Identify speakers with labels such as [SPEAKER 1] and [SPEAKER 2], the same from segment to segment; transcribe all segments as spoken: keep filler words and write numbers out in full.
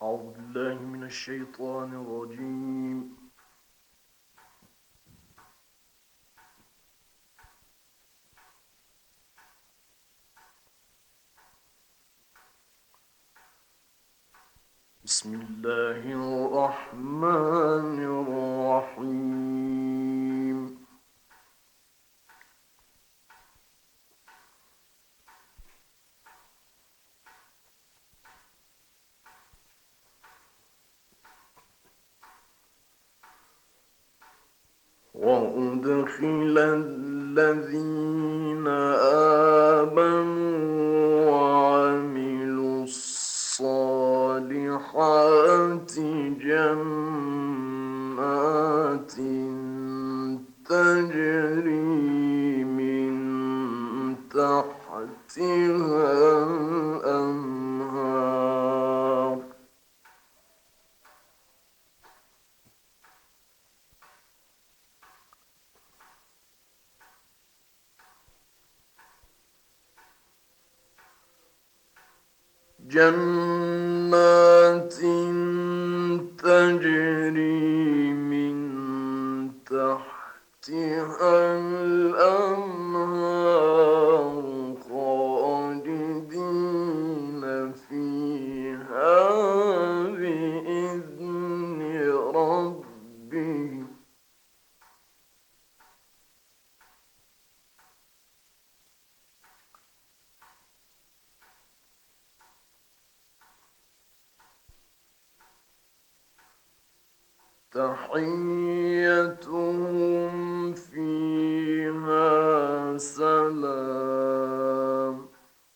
[SPEAKER 1] أعوذ بالله من الشيطان الرجيم. بسم الله الرحمن الرحيم. وأدخل الذين آمنوا وعملوا الصالحات جنات تجري من تحتها الأنهار جنات تجري من تحتها الأنهار خالدين فيها بإذن ربهم. تحيتهم فيها سلام.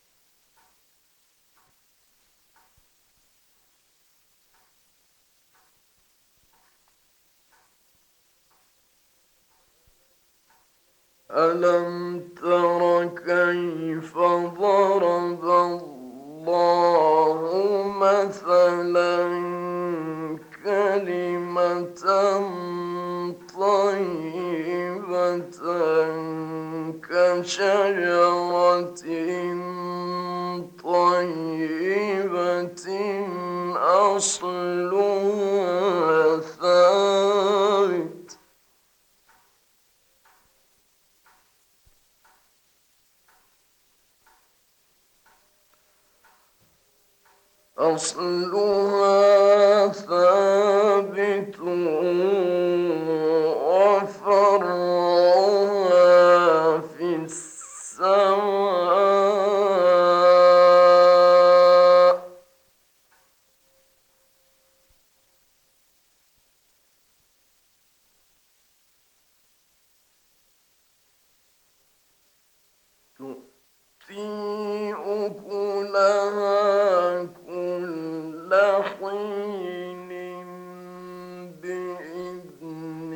[SPEAKER 1] ألم تر كيف ضرب الله مثلا كلمة طيبة كشجرة طيبة أصلها ثابت أصلها ثابت وفرعها في السماء. تؤتي أكلها كل حين بإذن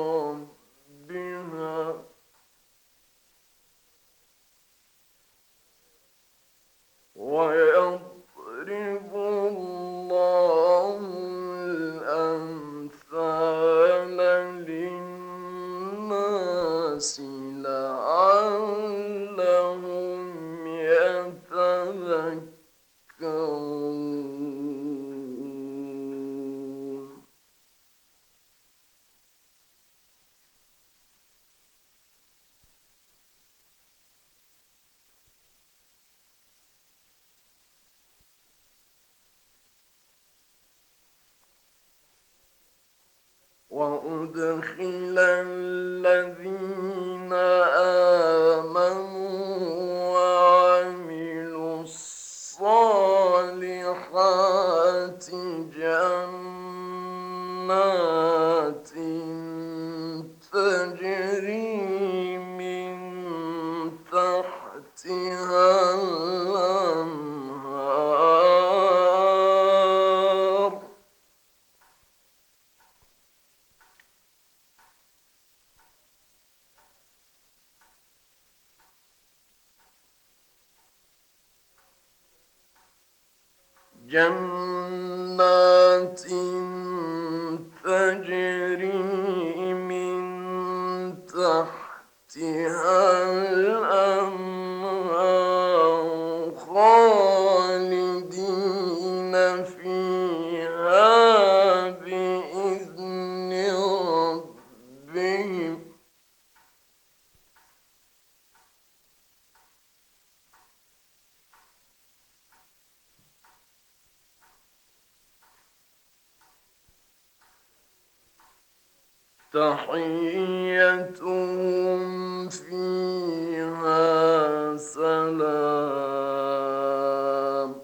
[SPEAKER 1] ربها ويضرب الله الأمثال للناس لعلهم يتذكرون. وأدخل الذين آمنوا وعملوا الصالحات جنات تجري من تحتها الأنهار جنات تجري من تحتها الأنهار خالدين فيها تحيتهم فيها سلام.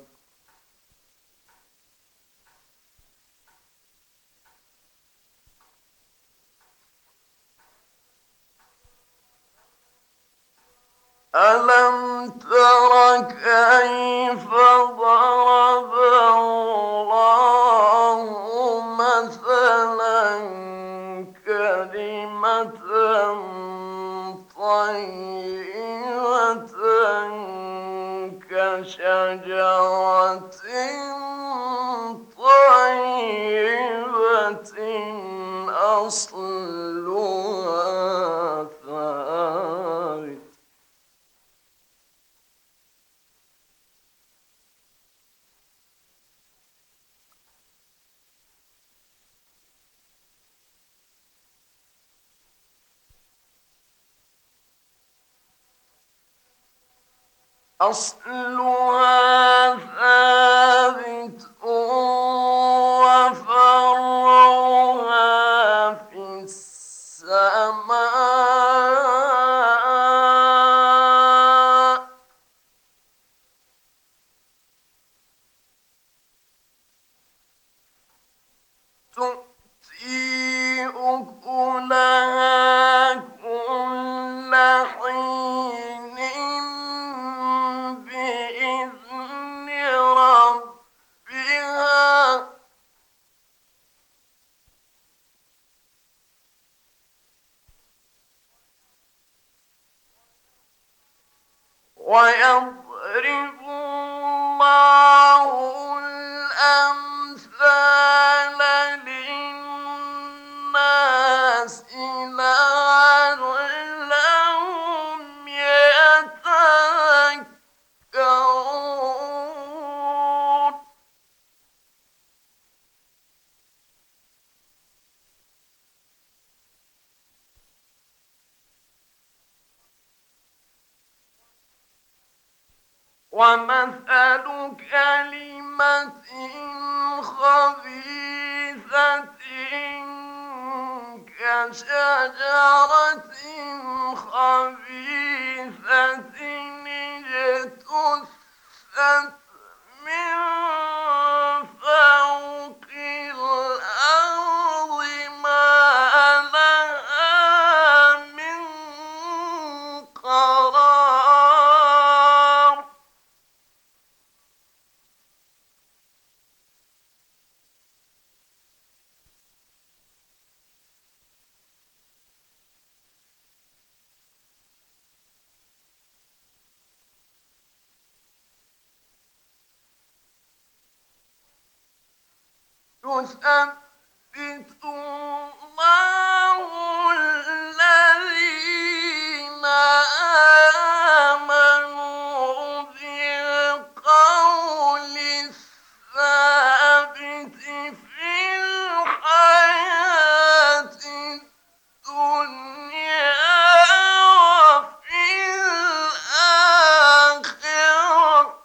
[SPEAKER 1] ألم تر كيف ضرب الله مثلا كلمة طيبة كشجرة طيبة أصلها ثابت. أصلها ثابت وفرعها في السماء. تؤتي أكلها كل حين بإذن ربها. ويضرب الله الأمثال للناس لعلهم يتذكرون. ومثل كلمة خبيثة كشجرة خبيثة اجتثت من فوق الأرض ما لها من قرار. يثبت الله الذين آمنوا بالقول الثابت في الحياة الدنيا وفي الآخرة.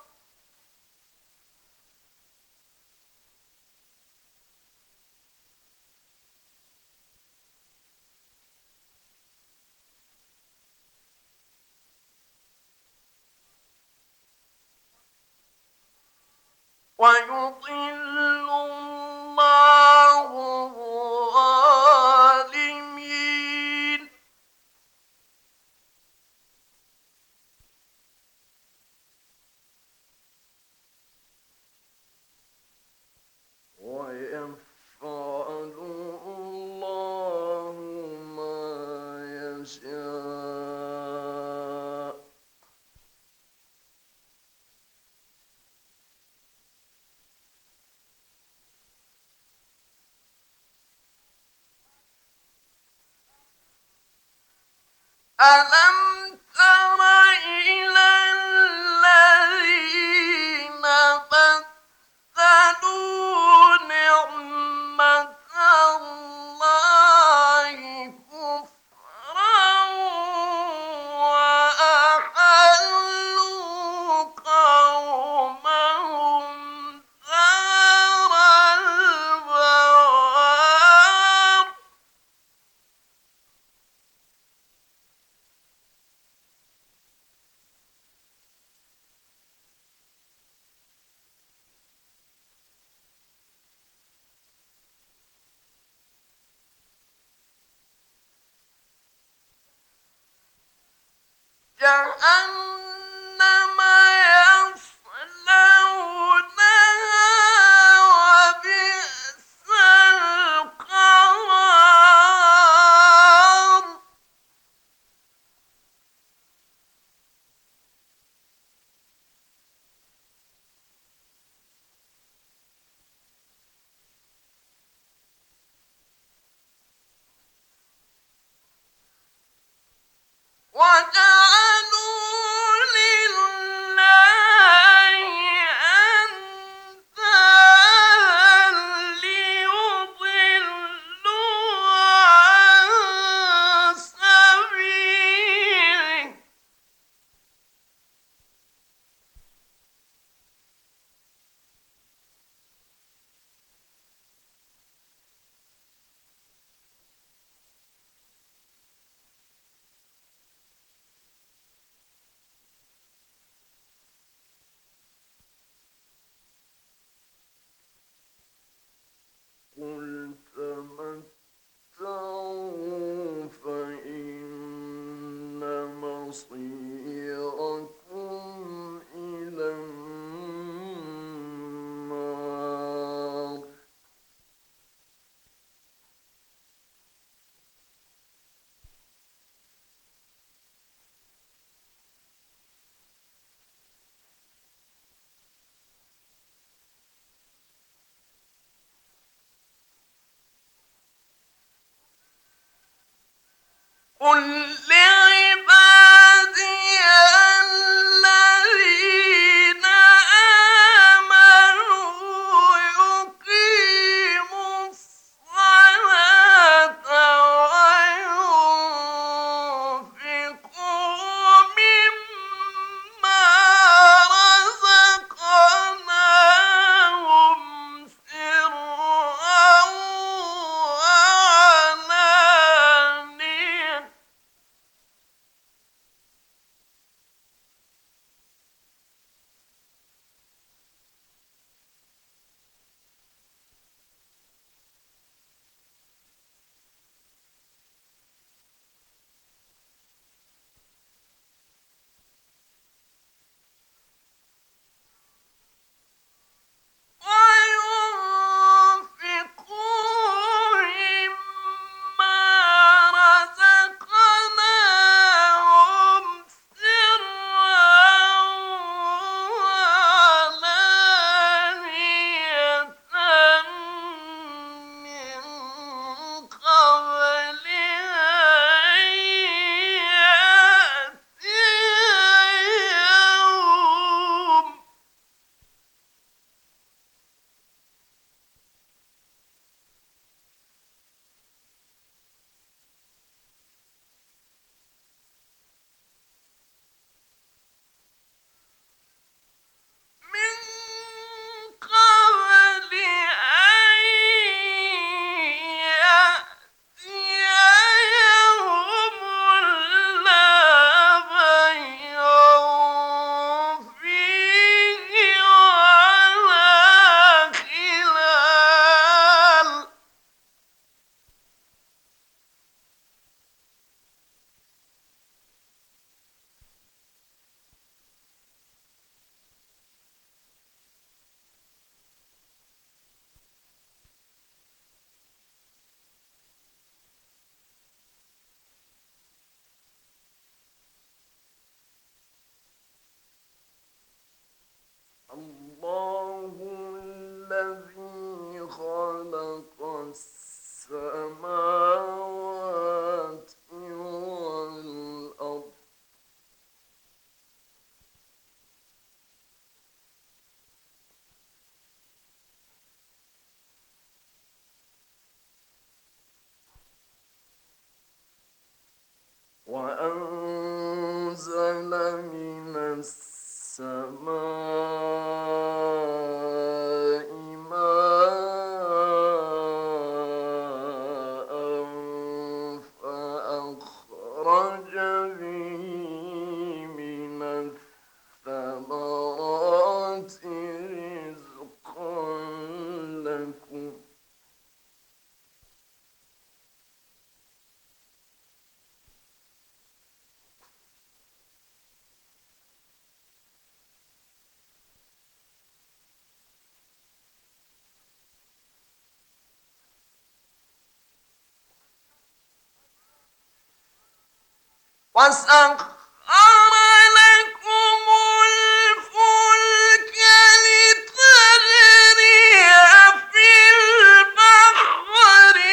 [SPEAKER 1] ويضل الله الظالمين. ويفعل الله ما يشاء. ألم تر إلى الذين بدلوا نعمة الله كفرا وأحلوا قومهم دار البوار. جهنم يصلونها وبئس القرار وجعلوا لله أندادا ليضلوا عن سبيله قل تمتعوا فإن مصيركم إلى النار قل لعبادي الذين آمنوا يقيموا الصلاة وينفقوا مما رزقناهم سرا وعلانية وينفقوا مما رزقناهم سرا وعلانية من قبل أن يأتي يوم من قبل أن يأتي يوم لا بيع فيه ولا خلال الله الذي خلق السماوات والأرض وأنزل من السماء ماء فأخرج به من الثمرات رزقا لكم وسخر لكم الفلك لتجري في البحر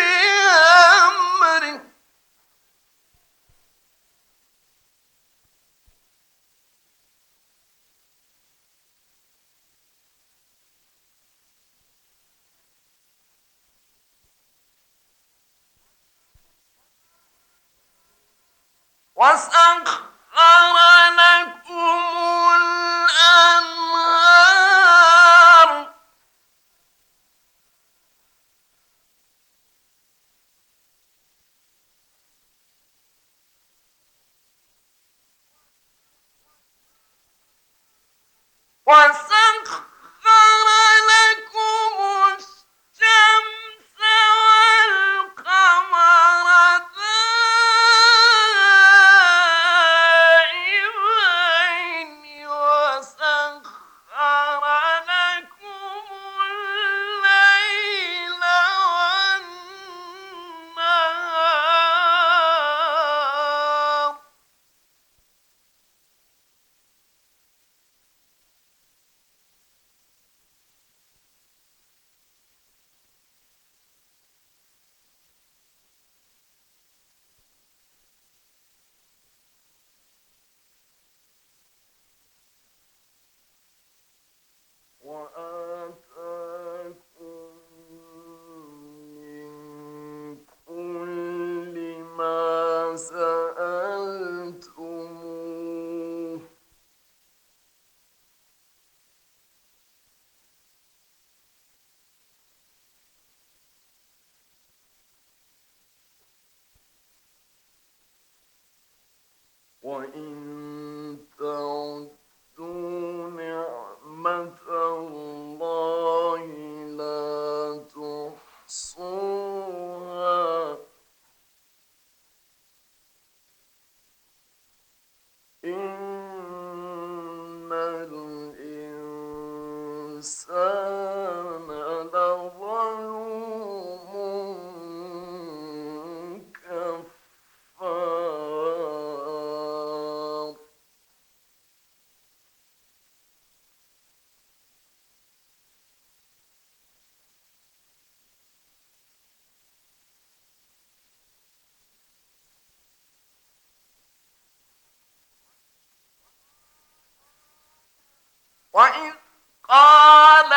[SPEAKER 1] بأمره وسخر لكم الأنهار وسخر لكم الشمس والقمر دائبين وسخر لكم الليل والنهار وآتاكم من كل ما سألتموه وإن تعدوا نعمة الله لا تحصوها إن الإنسان لظلوم كفار وإذ قال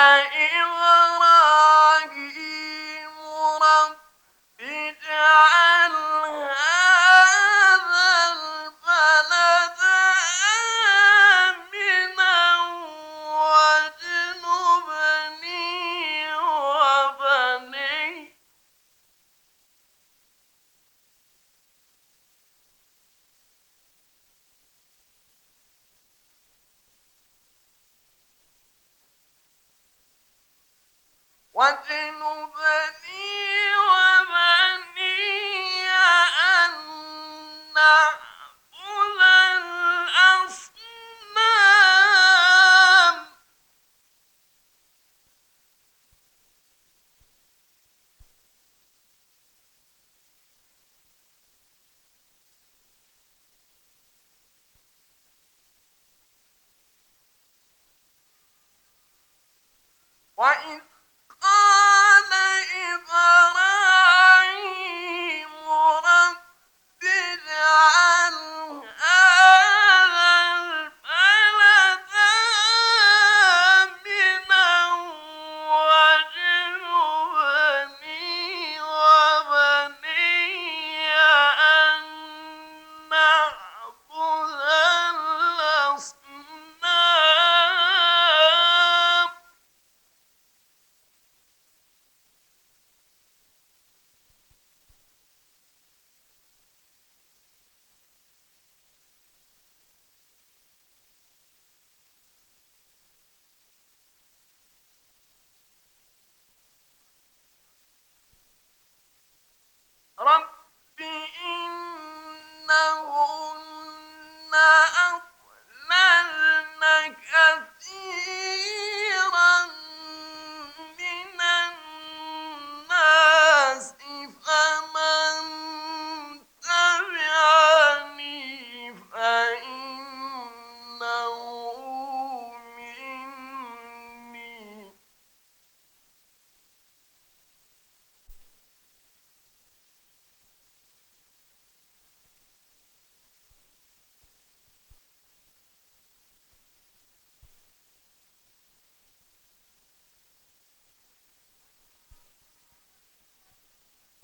[SPEAKER 1] إبراهيم رب اجعل هذا البلد آمنا واجنبني وبني واجنبني وبني أن نعبد الأصنام وإذ قال إبراهيم رب اجعل هذا البلد آمنا واجنبني وبني أن نعبد الأصنام رب إنهن أضللن كثيرا من الناس فمن تبعني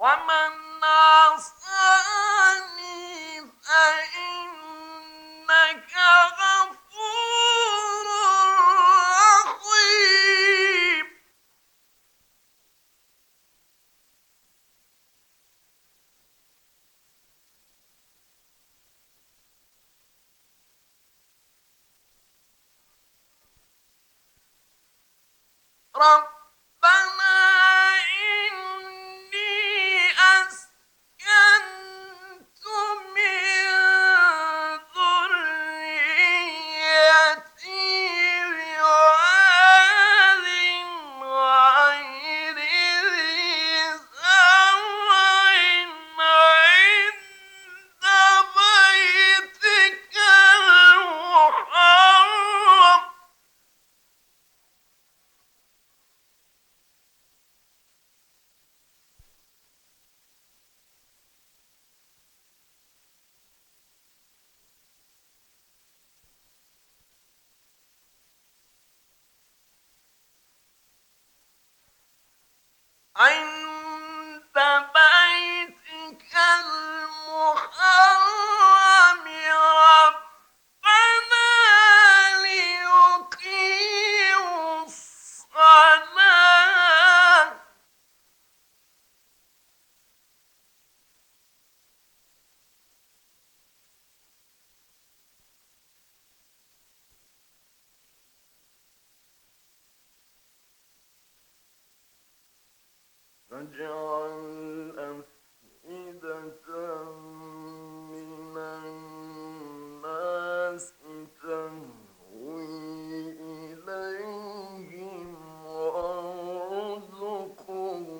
[SPEAKER 1] ومن عصاني فإنك غفور رحيم. ربنا إني أسكنت من ذريتي بواد غير ذي زرع عند بيتك المحرم عند بيتك المحرم ربنا ليقيموا الصلاة فاجعل أفئدة من الناس تهوي إليهم وارزقهم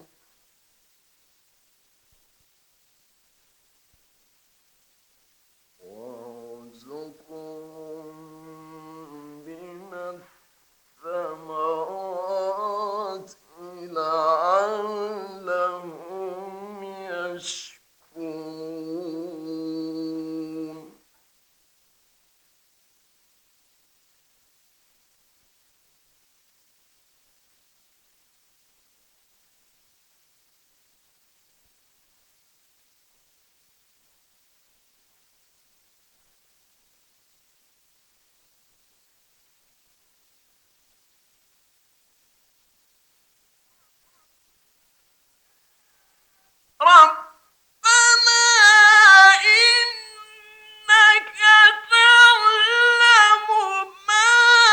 [SPEAKER 1] وارزقهم من الثمرات لعلهم يشكرون. ربنا إنك تعلم ما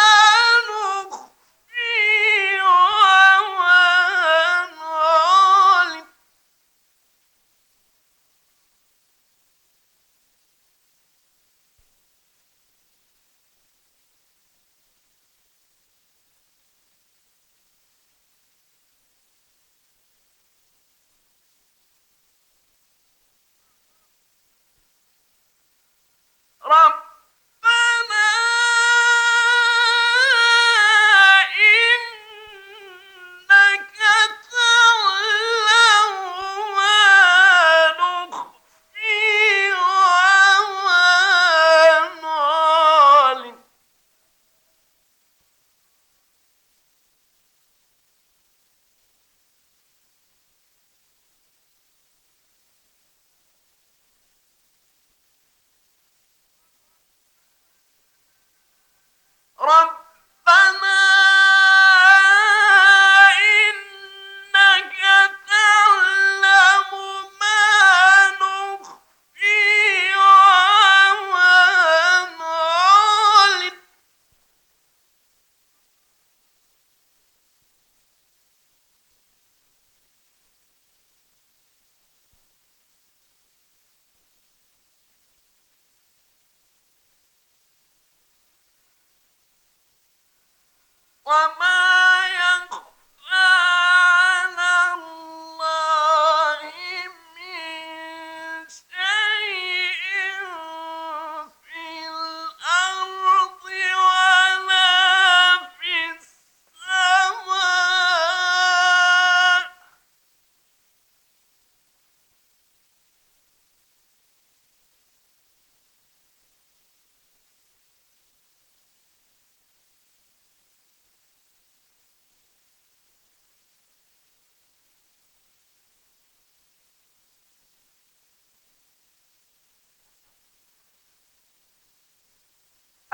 [SPEAKER 1] نخفي وما نعلن ربنا إنك تعلم ما نخفي وما نعلن ربنا إنك تعلم ما نخفي وما نعلن وما يخفى على الله من شيء في الأرض ولا في السماء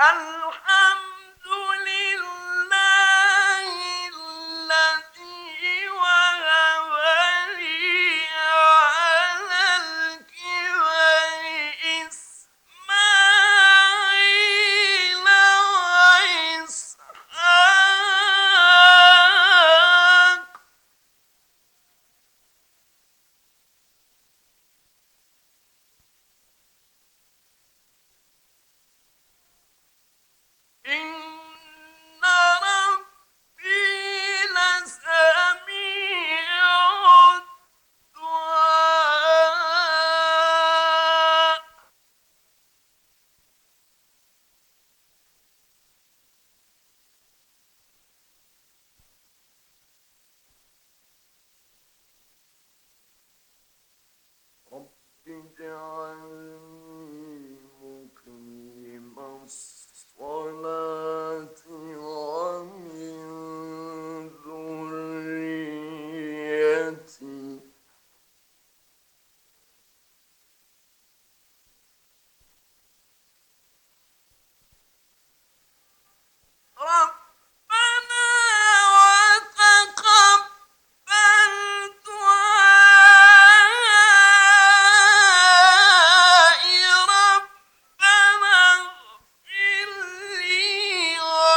[SPEAKER 1] الحمد لله الذي وهب لي على الكبر إسماعيل وإسحاق إن ربي لسميع الدعاء رب اجعلني مقيم الصلاة ومن ذريتي ربنا وتقبل دعائي ربنا اغفر لي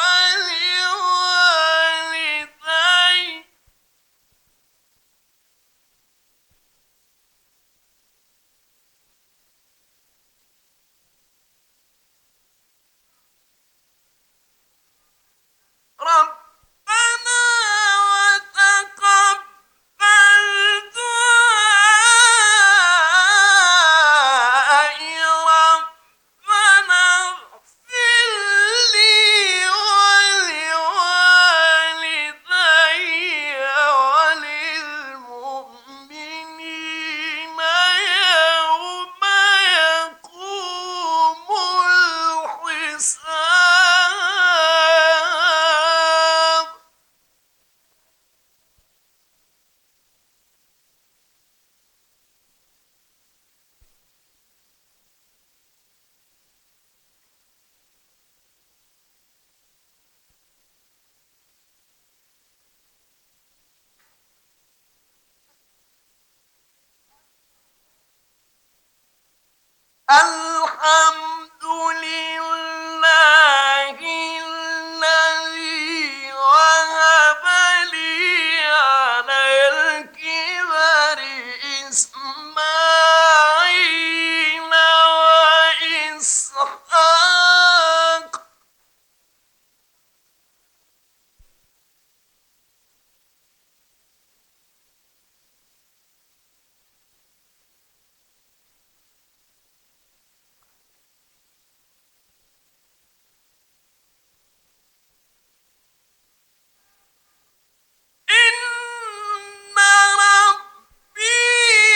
[SPEAKER 1] ولوالدي ربنا وتقبل دعائي ربنا اغفر لي ولوالدي وللمؤمنين يوم يقوم الحساب الحمد لله الذي وهب لي على الكبر إسماعيل وإسحاق إن ربي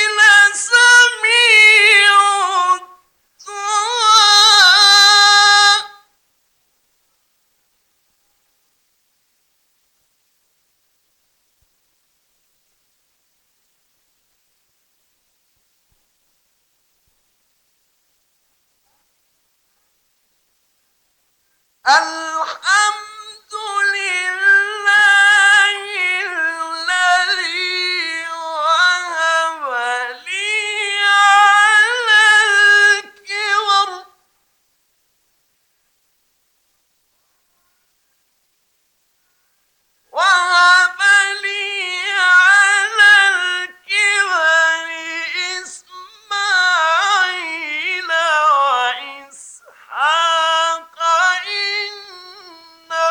[SPEAKER 1] لسميع الدعاء الحمد لله الذي وهب لي على الكبر وهب لي على الكبر إسماعيل وإسحاق إن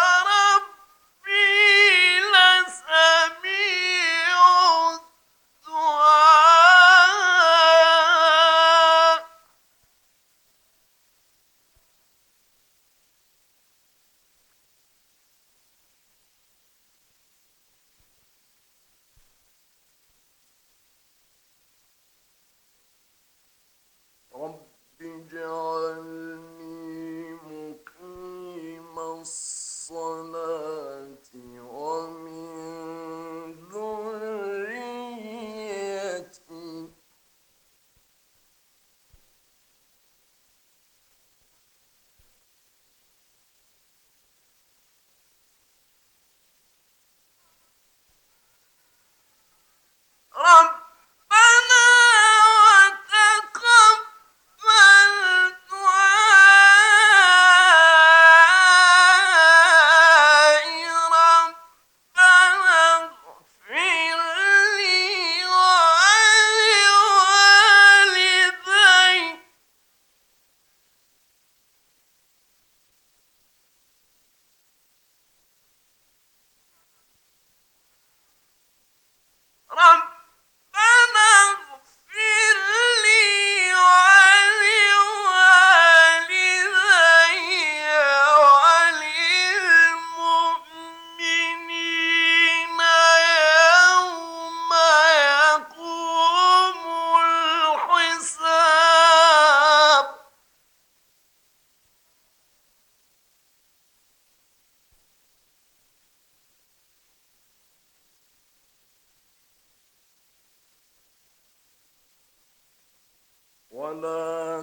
[SPEAKER 1] ولا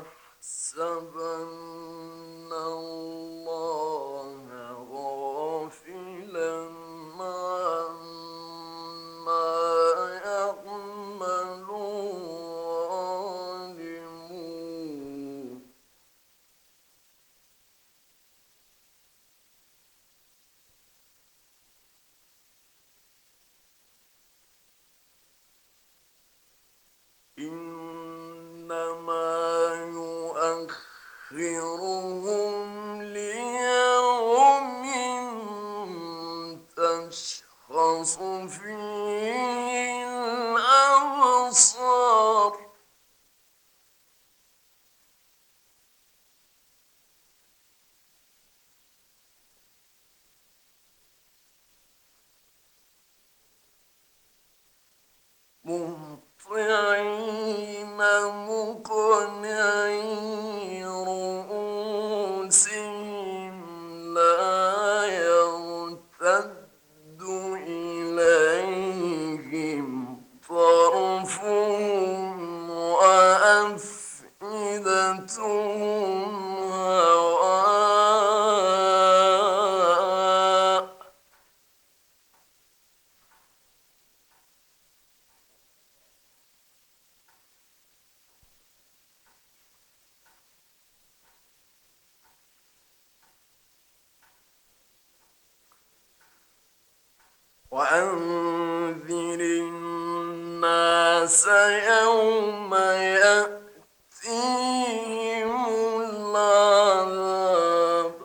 [SPEAKER 1] تحسبن الله غافلا عما يعمل الظالمون إنما يؤخرهم ليوم تشخص فيه الأبصار مهطعين مقنعي رؤوسهم لا يرتد إليهم طرفهم وأفئدتهم هواء وأنذر الناس يوم يأتيهم العذاب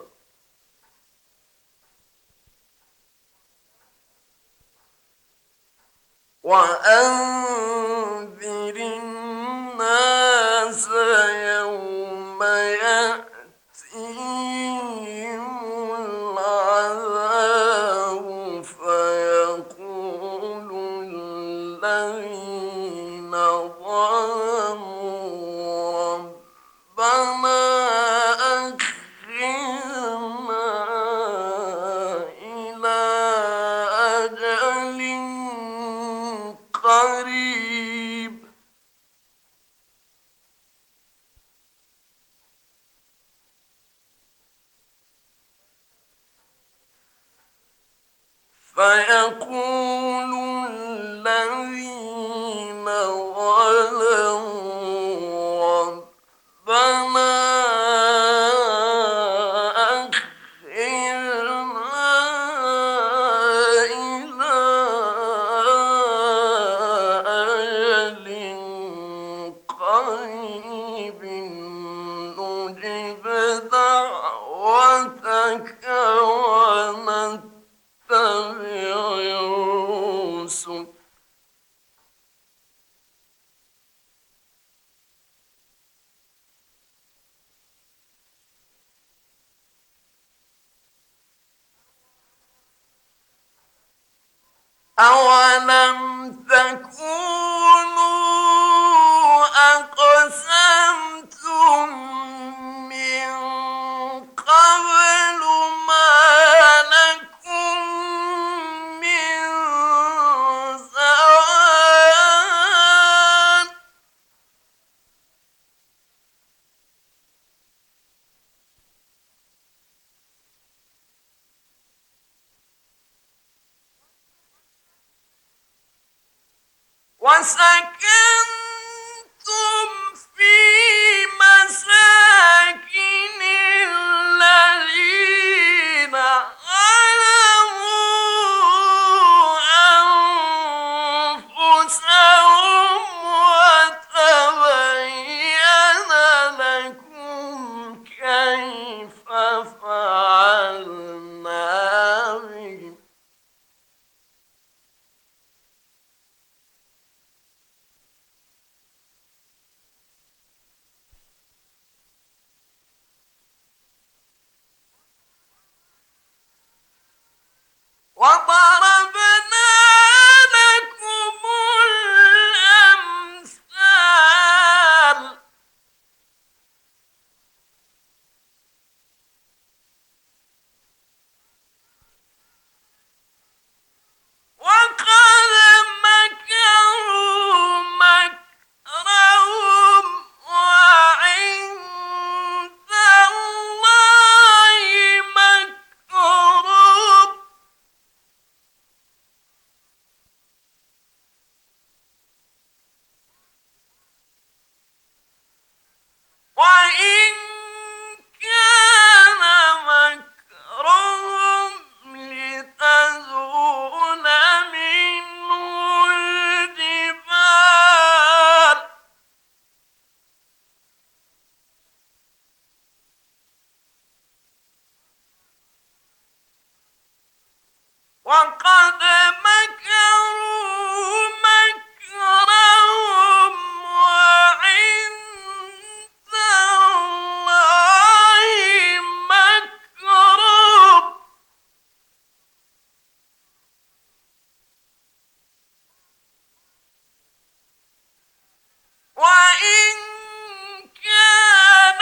[SPEAKER 1] وأنذر الناس يوم يأتيهم العذاب فيقول الذين ظلموا ربنا أخرنا إلى أجل قريب فيقول الذين ظلموا ربنا أخرنا إلى أجل قريب نجب دعوتك ونتبع الرسل أولم تكونوا أقسمتم من قبل ما لكم من زوال وسكنتم في مساكن الذين ظلموا أنفسهم وتبين لكم كيف فعلنا بهم وقد مكروا مكرهم وعند الله مكرهم وإن كان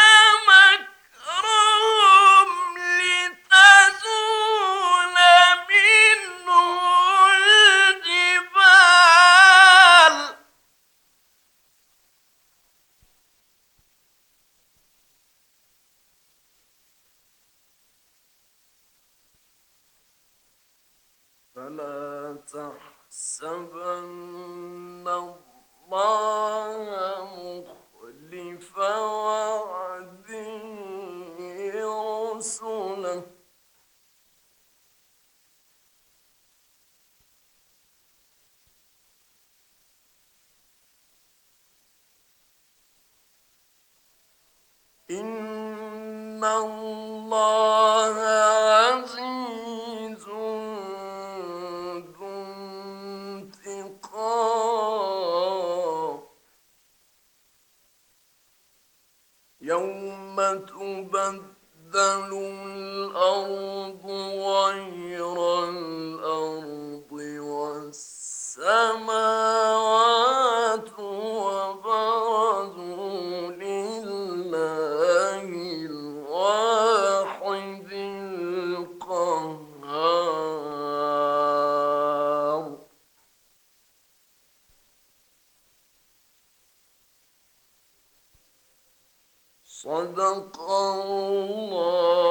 [SPEAKER 1] مكرهم لتزول منه الجبال فلا تحسبن الله مخلف وعده رسله إن الله عزيز ذو انتقام يوم تبدل الأرض غير الأرض والسماوات وبرزوا لله الواحد القهار صدق الله